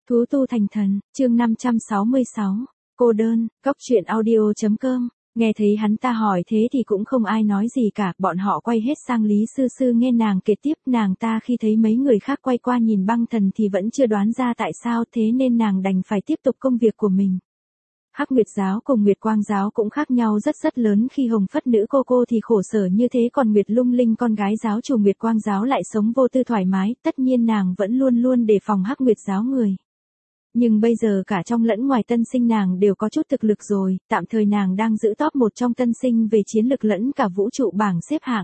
Thú tu thành thần, chương 566, cô đơn, cóc truyện audio.com. Nghe thấy hắn ta hỏi thế thì cũng không ai nói gì cả, bọn họ quay hết sang Lý Sư Sư nghe nàng kể tiếp. Nàng ta khi thấy mấy người khác quay qua nhìn băng thần thì vẫn chưa đoán ra tại sao, thế nên nàng đành phải tiếp tục công việc của mình. Hắc Nguyệt giáo cùng Nguyệt Quang giáo cũng khác nhau rất lớn, khi Hồng Phất nữ cô thì khổ sở như thế, còn Nguyệt Lung Linh con gái giáo chủ Nguyệt Quang giáo lại sống vô tư thoải mái, tất nhiên nàng vẫn luôn đề phòng Hắc Nguyệt giáo người. Nhưng bây giờ cả trong lẫn ngoài tân sinh nàng đều có chút thực lực rồi, tạm thời nàng đang giữ top 1 trong tân sinh về chiến lực lẫn cả vũ trụ bảng xếp hạng.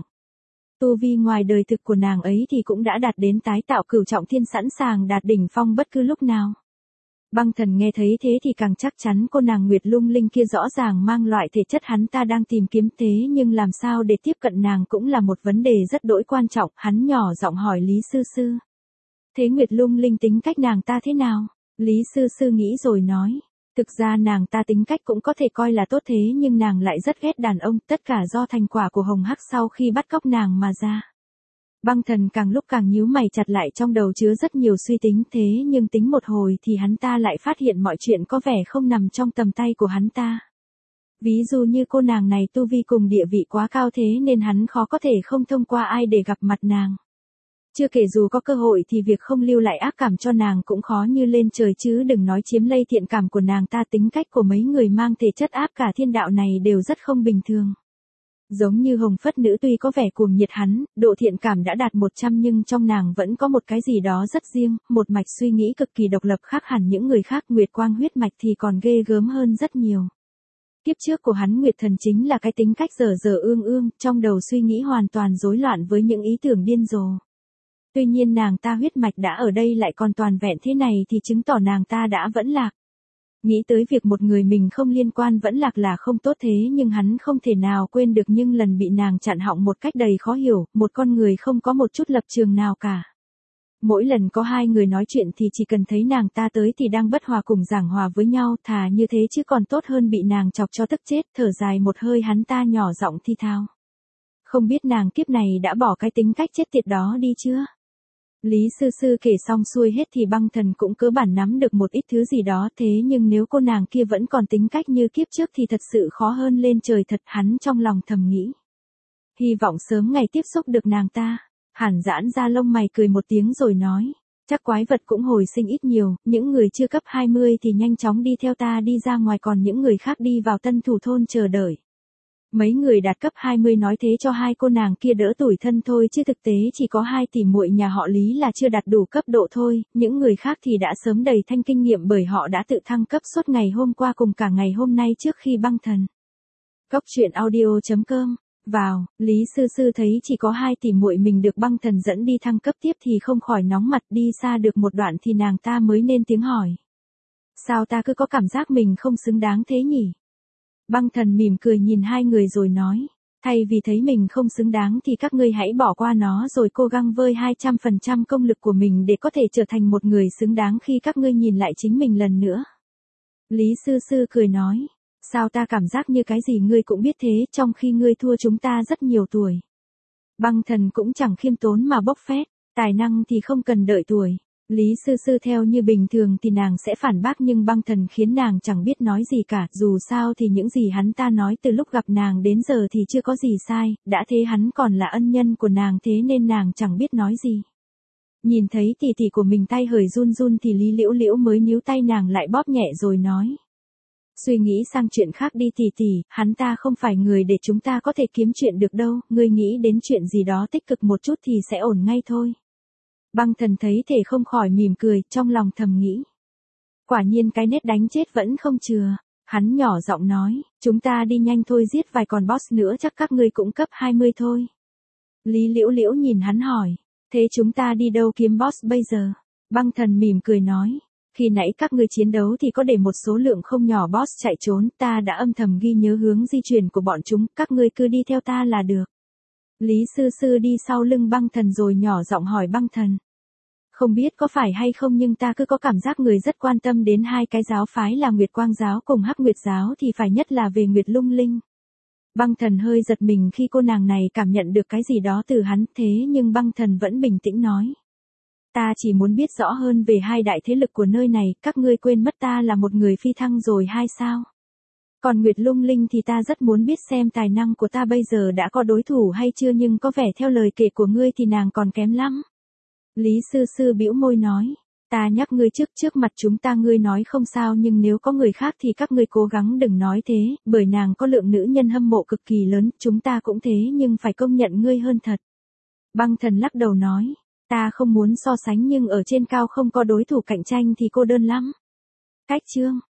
Tu vi ngoài đời thực của nàng ấy thì cũng đã đạt đến tái tạo cửu trọng thiên, sẵn sàng đạt đỉnh phong bất cứ lúc nào. Băng thần nghe thấy thế thì càng chắc chắn cô nàng Nguyệt Lung Linh kia rõ ràng mang loại thể chất hắn ta đang tìm kiếm, thế nhưng làm sao để tiếp cận nàng cũng là một vấn đề rất đỗi quan trọng. Hắn nhỏ giọng hỏi Lý Sư Sư. Thế Nguyệt Lung Linh tính cách nàng ta thế nào? Lý Sư Sư nghĩ rồi nói. Thực ra nàng ta tính cách cũng có thể coi là tốt, thế nhưng nàng lại rất ghét đàn ông, tất cả do thành quả của Hồng Hắc sau khi bắt cóc nàng mà ra. Băng thần càng lúc càng nhíu mày chặt lại, trong đầu chứa rất nhiều suy tính, thế nhưng tính một hồi thì hắn ta lại phát hiện mọi chuyện có vẻ không nằm trong tầm tay của hắn ta. Ví dụ như cô nàng này tu vi cùng địa vị quá cao, thế nên hắn khó có thể không thông qua ai để gặp mặt nàng. Chưa kể dù có cơ hội thì việc không lưu lại ác cảm cho nàng cũng khó như lên trời, chứ đừng nói chiếm lấy thiện cảm của nàng ta. Tính cách của mấy người mang thể chất áp cả thiên đạo này đều rất không bình thường. Giống như Hồng Phất nữ tuy có vẻ cuồng nhiệt hắn, độ thiện cảm đã đạt 100, nhưng trong nàng vẫn có một cái gì đó rất riêng, một mạch suy nghĩ cực kỳ độc lập, khác hẳn những người khác. Nguyệt Quang huyết mạch thì còn ghê gớm hơn rất nhiều. Kiếp trước của hắn Nguyệt Thần chính là cái tính cách dở ương, trong đầu suy nghĩ hoàn toàn rối loạn với những ý tưởng điên rồ. Tuy nhiên nàng ta huyết mạch đã ở đây lại còn toàn vẹn thế này thì chứng tỏ nàng ta đã vẫn lạc. Nghĩ tới việc một người mình không liên quan vẫn lạc là không tốt, thế nhưng hắn không thể nào quên được nhưng lần bị nàng chặn họng một cách đầy khó hiểu, một con người không có một chút lập trường nào cả. Mỗi lần có hai người nói chuyện thì chỉ cần thấy nàng ta tới thì đang bất hòa cùng giảng hòa với nhau, thà như thế chứ còn tốt hơn bị nàng chọc cho tức chết. Thở dài một hơi hắn ta nhỏ giọng thi thao. Không biết nàng kiếp này đã bỏ cái tính cách chết tiệt đó đi chưa? Lý Sư Sư kể xong xuôi hết thì băng thần cũng cơ bản nắm được một ít thứ gì đó, thế nhưng nếu cô nàng kia vẫn còn tính cách như kiếp trước thì thật sự khó hơn lên trời thật, hắn trong lòng thầm nghĩ. Hy vọng sớm ngày tiếp xúc được nàng ta. Hàn giãn ra lông mày cười một tiếng rồi nói. Chắc quái vật cũng hồi sinh ít nhiều, những người chưa cấp 20 thì nhanh chóng đi theo ta đi ra ngoài, còn những người khác đi vào Tân Thủ thôn chờ đợi. Mấy người đạt cấp 20 nói thế cho hai cô nàng kia đỡ tủi thân thôi, chứ thực tế chỉ có hai tỷ muội nhà họ Lý là chưa đạt đủ cấp độ thôi, những người khác thì đã sớm đầy thanh kinh nghiệm bởi họ đã tự thăng cấp suốt ngày hôm qua cùng cả ngày hôm nay trước khi băng thần. Cóc truyện audio.com. Vào, Lý Sư Sư thấy chỉ có hai tỷ muội mình được băng thần dẫn đi thăng cấp tiếp thì không khỏi nóng mặt. Đi xa được một đoạn thì nàng ta mới nên tiếng hỏi. Sao ta cứ có cảm giác mình không xứng đáng thế nhỉ? Băng thần mỉm cười nhìn hai người rồi nói. Thay vì thấy mình không xứng đáng thì các ngươi hãy bỏ qua nó rồi cố gắng với 200% công lực của mình để có thể trở thành một người xứng đáng khi các ngươi nhìn lại chính mình lần nữa. Lý Sư Sư cười nói. Sao ta cảm giác như cái gì ngươi cũng biết thế, trong khi ngươi thua chúng ta rất nhiều tuổi. Băng thần cũng chẳng khiêm tốn mà bốc phét, tài năng thì không cần đợi tuổi. Lý Sư Sư theo như bình thường thì nàng sẽ phản bác, nhưng băng thần khiến nàng chẳng biết nói gì cả. Dù sao thì những gì hắn ta nói từ lúc gặp nàng đến giờ thì chưa có gì sai, đã thế hắn còn là ân nhân của nàng, thế nên nàng chẳng biết nói gì. Nhìn thấy tỷ tỷ của mình tay hời run thì Lý Liễu Liễu mới níu tay nàng lại bóp nhẹ rồi nói. Suy nghĩ sang chuyện khác đi tỷ tỷ, hắn ta không phải người để chúng ta có thể kiếm chuyện được đâu, ngươi nghĩ đến chuyện gì đó tích cực một chút thì sẽ ổn ngay thôi. Băng thần thấy thể không khỏi mỉm cười, trong lòng thầm nghĩ. Quả nhiên cái nét đánh chết vẫn không chừa. Hắn nhỏ giọng nói, chúng ta đi nhanh thôi, giết vài con boss nữa chắc các ngươi cũng cấp 20 thôi. Lý Liễu Liễu nhìn hắn hỏi, thế chúng ta đi đâu kiếm boss bây giờ? Băng thần mỉm cười nói. Khi nãy các ngươi chiến đấu thì có để một số lượng không nhỏ boss chạy trốn, ta đã âm thầm ghi nhớ hướng di chuyển của bọn chúng, các ngươi cứ đi theo ta là được. Lý Sư Sư đi sau lưng băng thần rồi nhỏ giọng hỏi băng thần. Không biết có phải hay không nhưng ta cứ có cảm giác người rất quan tâm đến hai cái giáo phái là Nguyệt Quang giáo cùng Hắc Nguyệt giáo, thì phải nhất là về Nguyệt Lung Linh. Băng thần hơi giật mình khi cô nàng này cảm nhận được cái gì đó từ hắn, thế nhưng băng thần vẫn bình tĩnh nói. Ta chỉ muốn biết rõ hơn về hai đại thế lực của nơi này, các ngươi quên mất ta là một người phi thăng rồi hay sao? Còn Nguyệt Lung Linh thì ta rất muốn biết xem tài năng của ta bây giờ đã có đối thủ hay chưa, nhưng có vẻ theo lời kể của ngươi thì nàng còn kém lắm. Lý Sư Sư bĩu môi nói, ta nhắc ngươi trước mặt chúng ta ngươi nói không sao, nhưng nếu có người khác thì các ngươi cố gắng đừng nói thế, bởi nàng có lượng nữ nhân hâm mộ cực kỳ lớn, chúng ta cũng thế nhưng phải công nhận ngươi hơn thật. Băng Thần lắc đầu nói, ta không muốn so sánh nhưng ở trên cao không có đối thủ cạnh tranh thì cô đơn lắm. Cách chương